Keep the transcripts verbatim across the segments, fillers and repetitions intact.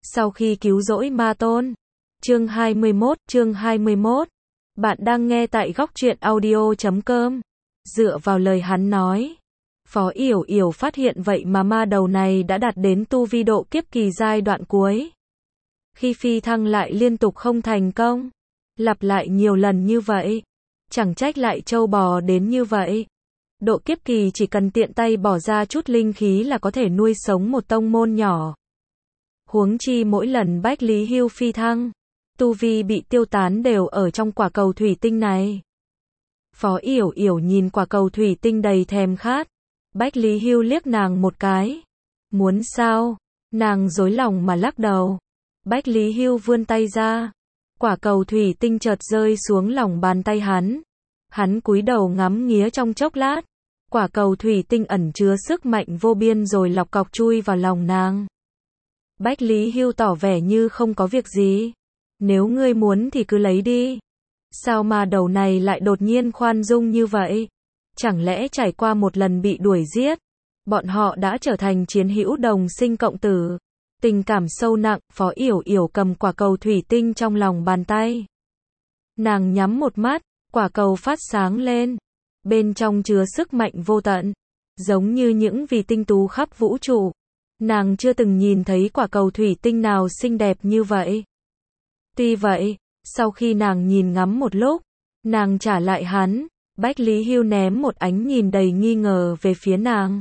Sau khi cứu rỗi ma tôn. Chương hai mươi mốt, chương hai mươi mốt. Bạn đang nghe tại góc truyện audio chấm com. Dựa vào lời hắn nói, Phó Yểu Yểu phát hiện vậy mà ma đầu này đã đạt đến tu vi độ kiếp kỳ giai đoạn cuối. Khi phi thăng lại liên tục không thành công, lặp lại nhiều lần như vậy, chẳng trách lại trâu bò đến như vậy. Độ kiếp kỳ chỉ cần tiện tay bỏ ra chút linh khí là có thể nuôi sống một tông môn nhỏ. Huống chi mỗi lần Bách Lý Hưu phi thăng, tu vi bị tiêu tán đều ở trong quả cầu thủy tinh này. Phó Yểu Yểu nhìn quả cầu thủy tinh đầy thèm khát. Bách Lý Hưu liếc nàng một cái. Muốn sao? Nàng rối lòng mà lắc đầu. Bách Lý Hưu vươn tay ra. Quả cầu thủy tinh chợt rơi xuống lòng bàn tay hắn. Hắn cúi đầu ngắm nghía trong chốc lát. Quả cầu thủy tinh ẩn chứa sức mạnh vô biên rồi lọc cọc chui vào lòng nàng. Bách Lý Hưu tỏ vẻ như không có việc gì. Nếu ngươi muốn thì cứ lấy đi. Sao mà đầu này lại đột nhiên khoan dung như vậy? Chẳng lẽ trải qua một lần bị đuổi giết, bọn họ đã trở thành chiến hữu đồng sinh cộng tử? Tình cảm sâu nặng, Phó Yểu Yểu cầm quả cầu thủy tinh trong lòng bàn tay. Nàng nhắm một mắt, quả cầu phát sáng lên. Bên trong chứa sức mạnh vô tận, giống như những vì tinh tú khắp vũ trụ. Nàng chưa từng nhìn thấy quả cầu thủy tinh nào xinh đẹp như vậy. Tuy vậy, sau khi nàng nhìn ngắm một lúc, nàng trả lại hắn. Bách Lý Hưu ném một ánh nhìn đầy nghi ngờ về phía nàng.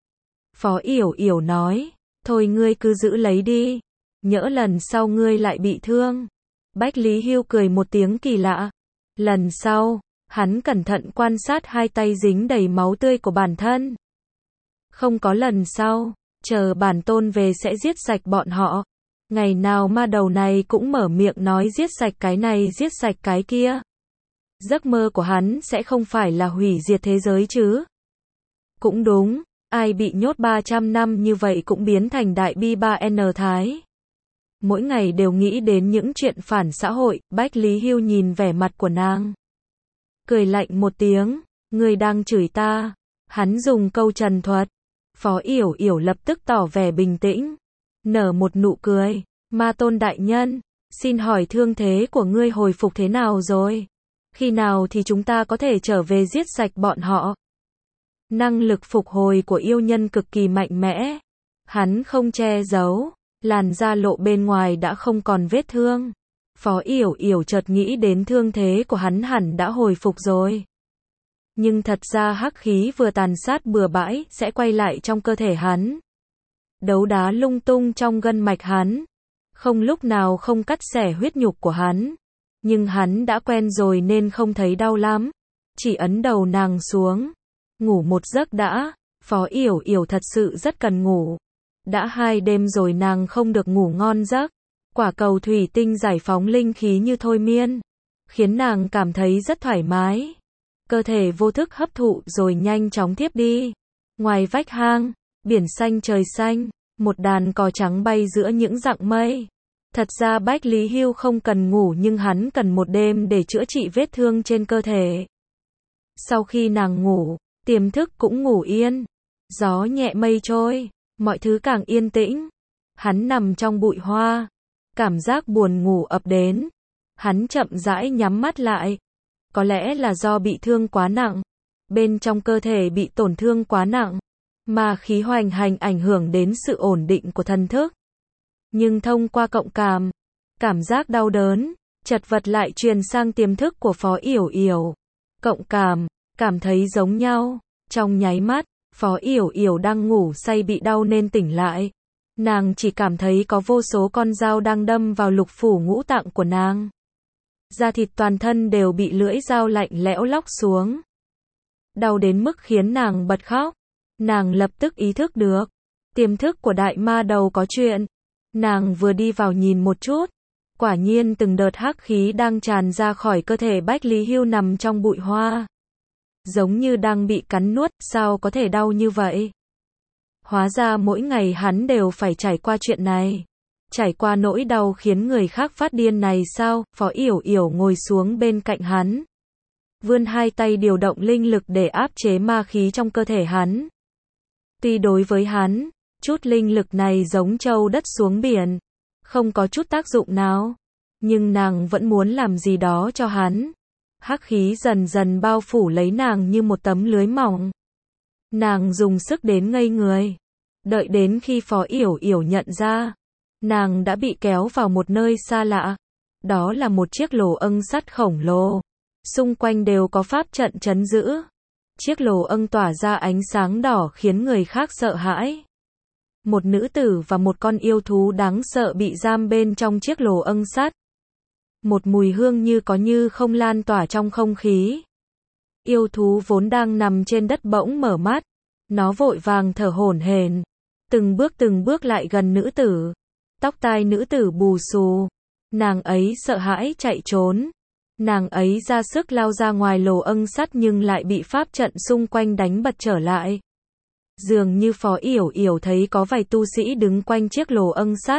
Phó Yểu Yểu nói, thôi ngươi cứ giữ lấy đi, nhỡ lần sau ngươi lại bị thương. Bách Lý Hưu cười một tiếng kỳ lạ. Lần sau, hắn cẩn thận quan sát hai tay dính đầy máu tươi của bản thân. Không có lần sau, chờ bản tôn về sẽ giết sạch bọn họ. Ngày nào ma đầu này cũng mở miệng nói giết sạch cái này giết sạch cái kia. Giấc mơ của hắn sẽ không phải là hủy diệt thế giới chứ? Cũng đúng, ai bị nhốt ba trăm năm như vậy cũng biến thành đại bi ba N Thái. Mỗi ngày đều nghĩ đến những chuyện phản xã hội. Bách Lý Hưu nhìn vẻ mặt của nàng, cười lạnh một tiếng, ngươi đang chửi ta. Hắn dùng câu trần thuật. Phó Yểu Yểu lập tức tỏ vẻ bình tĩnh, nở một nụ cười. Ma tôn đại nhân, xin hỏi thương thế của ngươi hồi phục thế nào rồi? Khi nào thì chúng ta có thể trở về giết sạch bọn họ? Năng lực phục hồi của yêu nhân cực kỳ mạnh mẽ. Hắn không che giấu, làn da lộ bên ngoài đã không còn vết thương. Phó Yểu Yểu chợt nghĩ đến thương thế của hắn hẳn đã hồi phục rồi. Nhưng thật ra hắc khí vừa tàn sát bừa bãi sẽ quay lại trong cơ thể hắn. Đấu đá lung tung trong gân mạch hắn, không lúc nào không cắt xẻ huyết nhục của hắn. Nhưng hắn đã quen rồi nên không thấy đau lắm. Chỉ ấn đầu nàng xuống. Ngủ một giấc đã. Phó Yểu Yểu thật sự rất cần ngủ. Đã hai đêm rồi nàng không được ngủ ngon giấc. Quả cầu thủy tinh giải phóng linh khí như thôi miên, khiến nàng cảm thấy rất thoải mái. Cơ thể vô thức hấp thụ rồi nhanh chóng thiếp đi. Ngoài vách hang, biển xanh trời xanh, một đàn cò trắng bay giữa những dặng mây. Thật ra Bách Lý Hưu không cần ngủ nhưng hắn cần một đêm để chữa trị vết thương trên cơ thể. Sau khi nàng ngủ, tiềm thức cũng ngủ yên. Gió nhẹ mây trôi, mọi thứ càng yên tĩnh. Hắn nằm trong bụi hoa, cảm giác buồn ngủ ập đến. Hắn chậm rãi nhắm mắt lại. Có lẽ là do bị thương quá nặng, bên trong cơ thể bị tổn thương quá nặng, mà khí hoành hành ảnh hưởng đến sự ổn định của thần thức. Nhưng thông qua cộng cảm, cảm giác đau đớn, chật vật lại truyền sang tiềm thức của Phó Yểu Yểu. Cộng cảm, cảm thấy giống nhau. Trong nháy mắt, Phó Yểu Yểu đang ngủ say bị đau nên tỉnh lại. Nàng chỉ cảm thấy có vô số con dao đang đâm vào lục phủ ngũ tạng của nàng. Da thịt toàn thân đều bị lưỡi dao lạnh lẽo lóc xuống. Đau đến mức khiến nàng bật khóc. Nàng lập tức ý thức được, tiềm thức của đại ma đầu có chuyện. Nàng vừa đi vào nhìn một chút, quả nhiên từng đợt hắc khí đang tràn ra khỏi cơ thể Bách Lý Hưu nằm trong bụi hoa. Giống như đang bị cắn nuốt, sao có thể đau như vậy? Hóa ra mỗi ngày hắn đều phải trải qua chuyện này. Trải qua nỗi đau khiến người khác phát điên này sao? Phó Yểu Yểu ngồi xuống bên cạnh hắn, vươn hai tay điều động linh lực để áp chế ma khí trong cơ thể hắn. Tuy đối với hắn, chút linh lực này giống trâu đất xuống biển, không có chút tác dụng nào. Nhưng nàng vẫn muốn làm gì đó cho hắn. Hắc khí dần dần bao phủ lấy nàng như một tấm lưới mỏng. Nàng dùng sức đến ngây người. Đợi đến khi Phó Yểu Yểu nhận ra, nàng đã bị kéo vào một nơi xa lạ. Đó là một chiếc lồ âng sắt khổng lồ. Xung quanh đều có pháp trận trấn giữ. Chiếc lồ âng tỏa ra ánh sáng đỏ khiến người khác sợ hãi. Một nữ tử và một con yêu thú đáng sợ bị giam bên trong chiếc lồ âng sắt. Một mùi hương như có như không lan tỏa trong không khí. Yêu thú vốn đang nằm trên đất bỗng mở mắt. Nó vội vàng thở hổn hển, từng bước từng bước lại gần nữ tử. Tóc tai nữ tử bù xù. Nàng ấy sợ hãi chạy trốn. Nàng ấy ra sức lao ra ngoài lồ âng sắt nhưng lại bị pháp trận xung quanh đánh bật trở lại. Dường như Phó Yểu Yểu thấy có vài tu sĩ đứng quanh chiếc lồ âng sắt.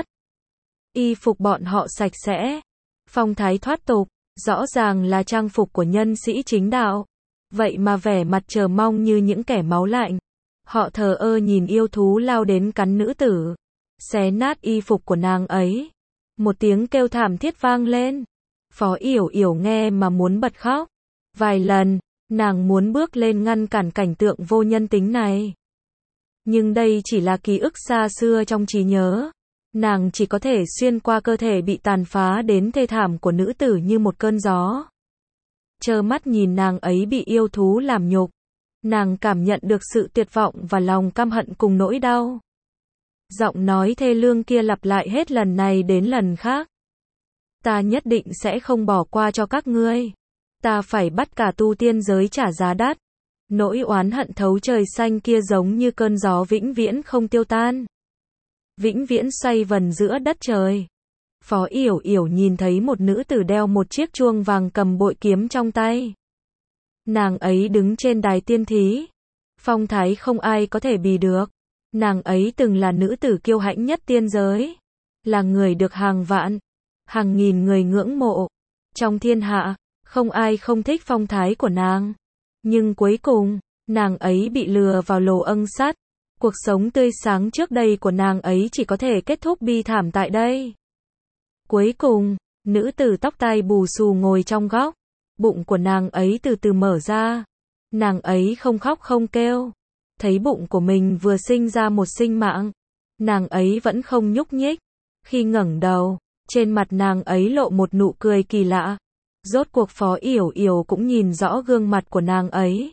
Y phục bọn họ sạch sẽ, phong thái thoát tục, rõ ràng là trang phục của nhân sĩ chính đạo. Vậy mà vẻ mặt chờ mong như những kẻ máu lạnh. Họ thờ ơ nhìn yêu thú lao đến cắn nữ tử, xé nát y phục của nàng ấy. Một tiếng kêu thảm thiết vang lên. Phó Yểu Yểu nghe mà muốn bật khóc. Vài lần, nàng muốn bước lên ngăn cản cảnh tượng vô nhân tính này. Nhưng đây chỉ là ký ức xa xưa trong trí nhớ. Nàng chỉ có thể xuyên qua cơ thể bị tàn phá đến thê thảm của nữ tử như một cơn gió. Trơ mắt nhìn nàng ấy bị yêu thú làm nhục. Nàng cảm nhận được sự tuyệt vọng và lòng căm hận cùng nỗi đau. Giọng nói thê lương kia lặp lại hết lần này đến lần khác. Ta nhất định sẽ không bỏ qua cho các ngươi. Ta phải bắt cả tu tiên giới trả giá đắt. Nỗi oán hận thấu trời xanh kia giống như cơn gió vĩnh viễn không tiêu tan. Vĩnh viễn xoay vần giữa đất trời. Phó Yểu Yểu nhìn thấy một nữ tử đeo một chiếc chuông vàng cầm bội kiếm trong tay. Nàng ấy đứng trên đài tiên thí. Phong thái không ai có thể bì được. Nàng ấy từng là nữ tử kiêu hãnh nhất tiên giới. Là người được hàng vạn, hàng nghìn người ngưỡng mộ. Trong thiên hạ, không ai không thích phong thái của nàng. Nhưng cuối cùng, nàng ấy bị lừa vào lồ âng sắt. Cuộc sống tươi sáng trước đây của nàng ấy chỉ có thể kết thúc bi thảm tại đây. Cuối cùng, nữ tử tóc tai bù xù ngồi trong góc. Bụng của nàng ấy từ từ mở ra. Nàng ấy không khóc không kêu. Thấy bụng của mình vừa sinh ra một sinh mạng. Nàng ấy vẫn không nhúc nhích. Khi ngẩng đầu, trên mặt nàng ấy lộ một nụ cười kỳ lạ. Rốt cuộc Phó Yểu Yểu cũng nhìn rõ gương mặt của nàng ấy.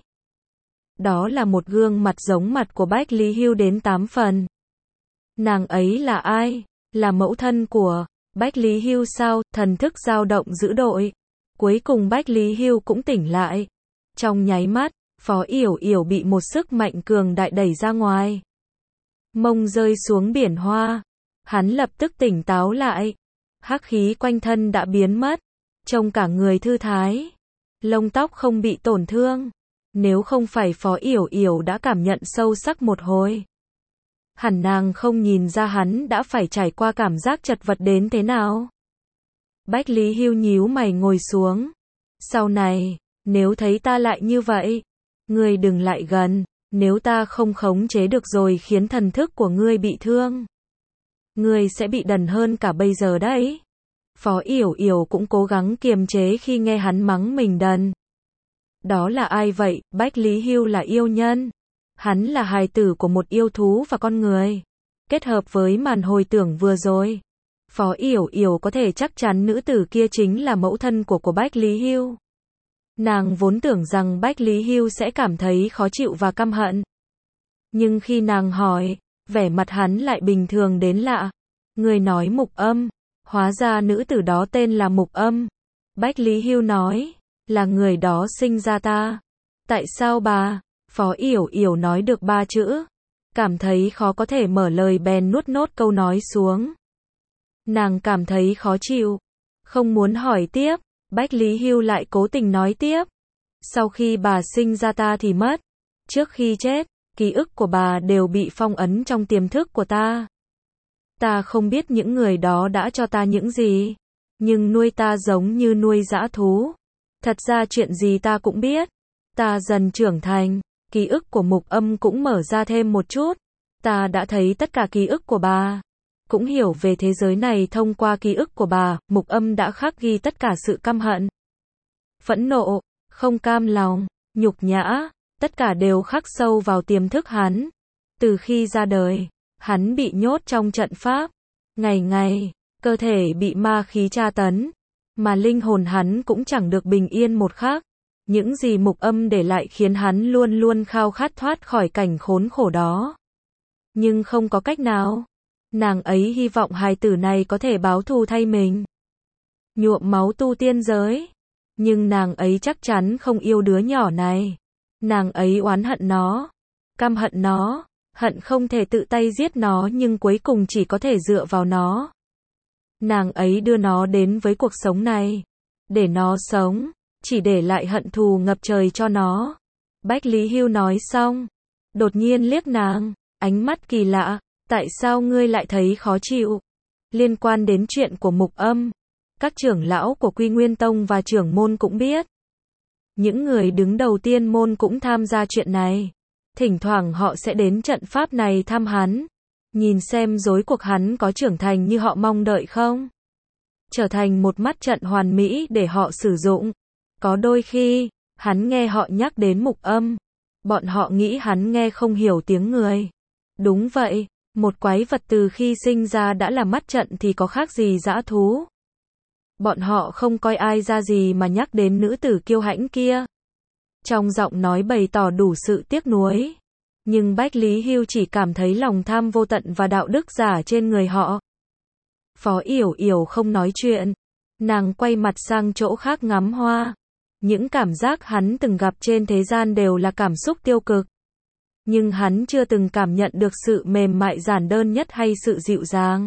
Đó là một gương mặt giống mặt của Bách Lý Hưu đến tám phần. Nàng ấy là ai? Là mẫu thân của Bách Lý Hưu sao? Thần thức dao động dữ dội. Cuối cùng Bách Lý Hưu cũng tỉnh lại. Trong nháy mắt, Phó Yểu Yểu bị một sức mạnh cường đại đẩy ra ngoài. Mông rơi xuống biển hoa. Hắn lập tức tỉnh táo lại. Hắc khí quanh thân đã biến mất. Trông cả người thư thái. Lông tóc không bị tổn thương. Nếu không phải Phó Yểu Yểu đã cảm nhận sâu sắc một hồi. Hẳn nàng không nhìn ra hắn đã phải trải qua cảm giác chật vật đến thế nào. Bách Lý Hưu nhíu mày ngồi xuống. Sau này, nếu thấy ta lại như vậy, ngươi đừng lại gần. Nếu ta không khống chế được rồi khiến thần thức của ngươi bị thương, ngươi sẽ bị đần hơn cả bây giờ đấy. Phó Yểu Yểu cũng cố gắng kiềm chế khi nghe hắn mắng mình đần. Đó là ai vậy? Bách Lý Hưu là yêu nhân. Hắn là hài tử của một yêu thú và con người. Kết hợp với màn hồi tưởng vừa rồi, Phó Yểu Yểu có thể chắc chắn nữ tử kia chính là mẫu thân của của Bách Lý Hưu. Nàng vốn tưởng rằng Bách Lý Hưu sẽ cảm thấy khó chịu và căm hận. Nhưng khi nàng hỏi, vẻ mặt hắn lại bình thường đến lạ. Người nói Mục Âm. Hóa ra nữ tử đó tên là Mục Âm. Bách Lý Hưu nói, là người đó sinh ra ta. Tại sao bà? Phó Yểu Yểu nói được ba chữ. Cảm thấy khó có thể mở lời bèn nuốt nốt câu nói xuống. Nàng cảm thấy khó chịu. Không muốn hỏi tiếp. Bách Lý Hưu lại cố tình nói tiếp. Sau khi bà sinh ra ta thì mất. Trước khi chết, ký ức của bà đều bị phong ấn trong tiềm thức của ta. Ta không biết những người đó đã cho ta những gì. Nhưng nuôi ta giống như nuôi dã thú. Thật ra chuyện gì ta cũng biết. Ta dần trưởng thành. Ký ức của Mục Âm cũng mở ra thêm một chút. Ta đã thấy tất cả ký ức của bà. cũng hiểu về thế giới này thông qua ký ức của bà, Mục Âm đã khắc ghi tất cả sự căm hận, phẫn nộ, không cam lòng, nhục nhã, tất cả đều khắc sâu vào tiềm thức hắn. Từ khi ra đời, hắn bị nhốt trong trận pháp, ngày ngày, cơ thể bị ma khí tra tấn, mà linh hồn hắn cũng chẳng được bình yên một khắc. Những gì Mục Âm để lại khiến hắn luôn luôn khao khát thoát khỏi cảnh khốn khổ đó. Nhưng không có cách nào. Nàng ấy hy vọng hài tử này có thể báo thù thay mình, nhuộm máu tu tiên giới. Nhưng nàng ấy chắc chắn không yêu đứa nhỏ này. Nàng ấy oán hận nó, căm hận nó, hận không thể tự tay giết nó nhưng cuối cùng chỉ có thể dựa vào nó. Nàng ấy đưa nó đến với cuộc sống này, để nó sống, chỉ để lại hận thù ngập trời cho nó. Bách Lý Hưu nói xong, đột nhiên liếc nàng, ánh mắt kỳ lạ, tại sao ngươi lại thấy khó chịu? Liên quan đến chuyện của Mục Âm, các trưởng lão của Quy Nguyên Tông và trưởng môn cũng biết. Những người đứng đầu tiên môn cũng tham gia chuyện này. Thỉnh thoảng họ sẽ đến trận pháp này thăm hắn, nhìn xem rối cuộc hắn có trưởng thành như họ mong đợi không? Trở thành một mắt trận hoàn mỹ để họ sử dụng. Có đôi khi, hắn nghe họ nhắc đến Mục Âm, bọn họ nghĩ hắn nghe không hiểu tiếng người. Đúng vậy, một quái vật từ khi sinh ra đã là mắt trận thì có khác gì dã thú. Bọn họ không coi ai ra gì mà nhắc đến nữ tử kiêu hãnh kia. Trong giọng nói bày tỏ đủ sự tiếc nuối. Nhưng Bách Lý Hưu chỉ cảm thấy lòng tham vô tận và đạo đức giả trên người họ. Phó Yểu Yểu không nói chuyện. Nàng quay mặt sang chỗ khác ngắm hoa. Những cảm giác hắn từng gặp trên thế gian đều là cảm xúc tiêu cực. Nhưng hắn chưa từng cảm nhận được sự mềm mại giản đơn nhất hay sự dịu dàng.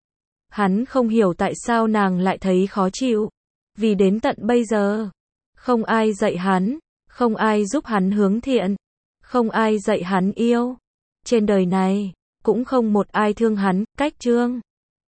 Hắn không hiểu tại sao nàng lại thấy khó chịu. Vì đến tận bây giờ, không ai dạy hắn, không ai giúp hắn hướng thiện, không ai dạy hắn yêu. Trên đời này, cũng không một ai thương hắn, cách Trương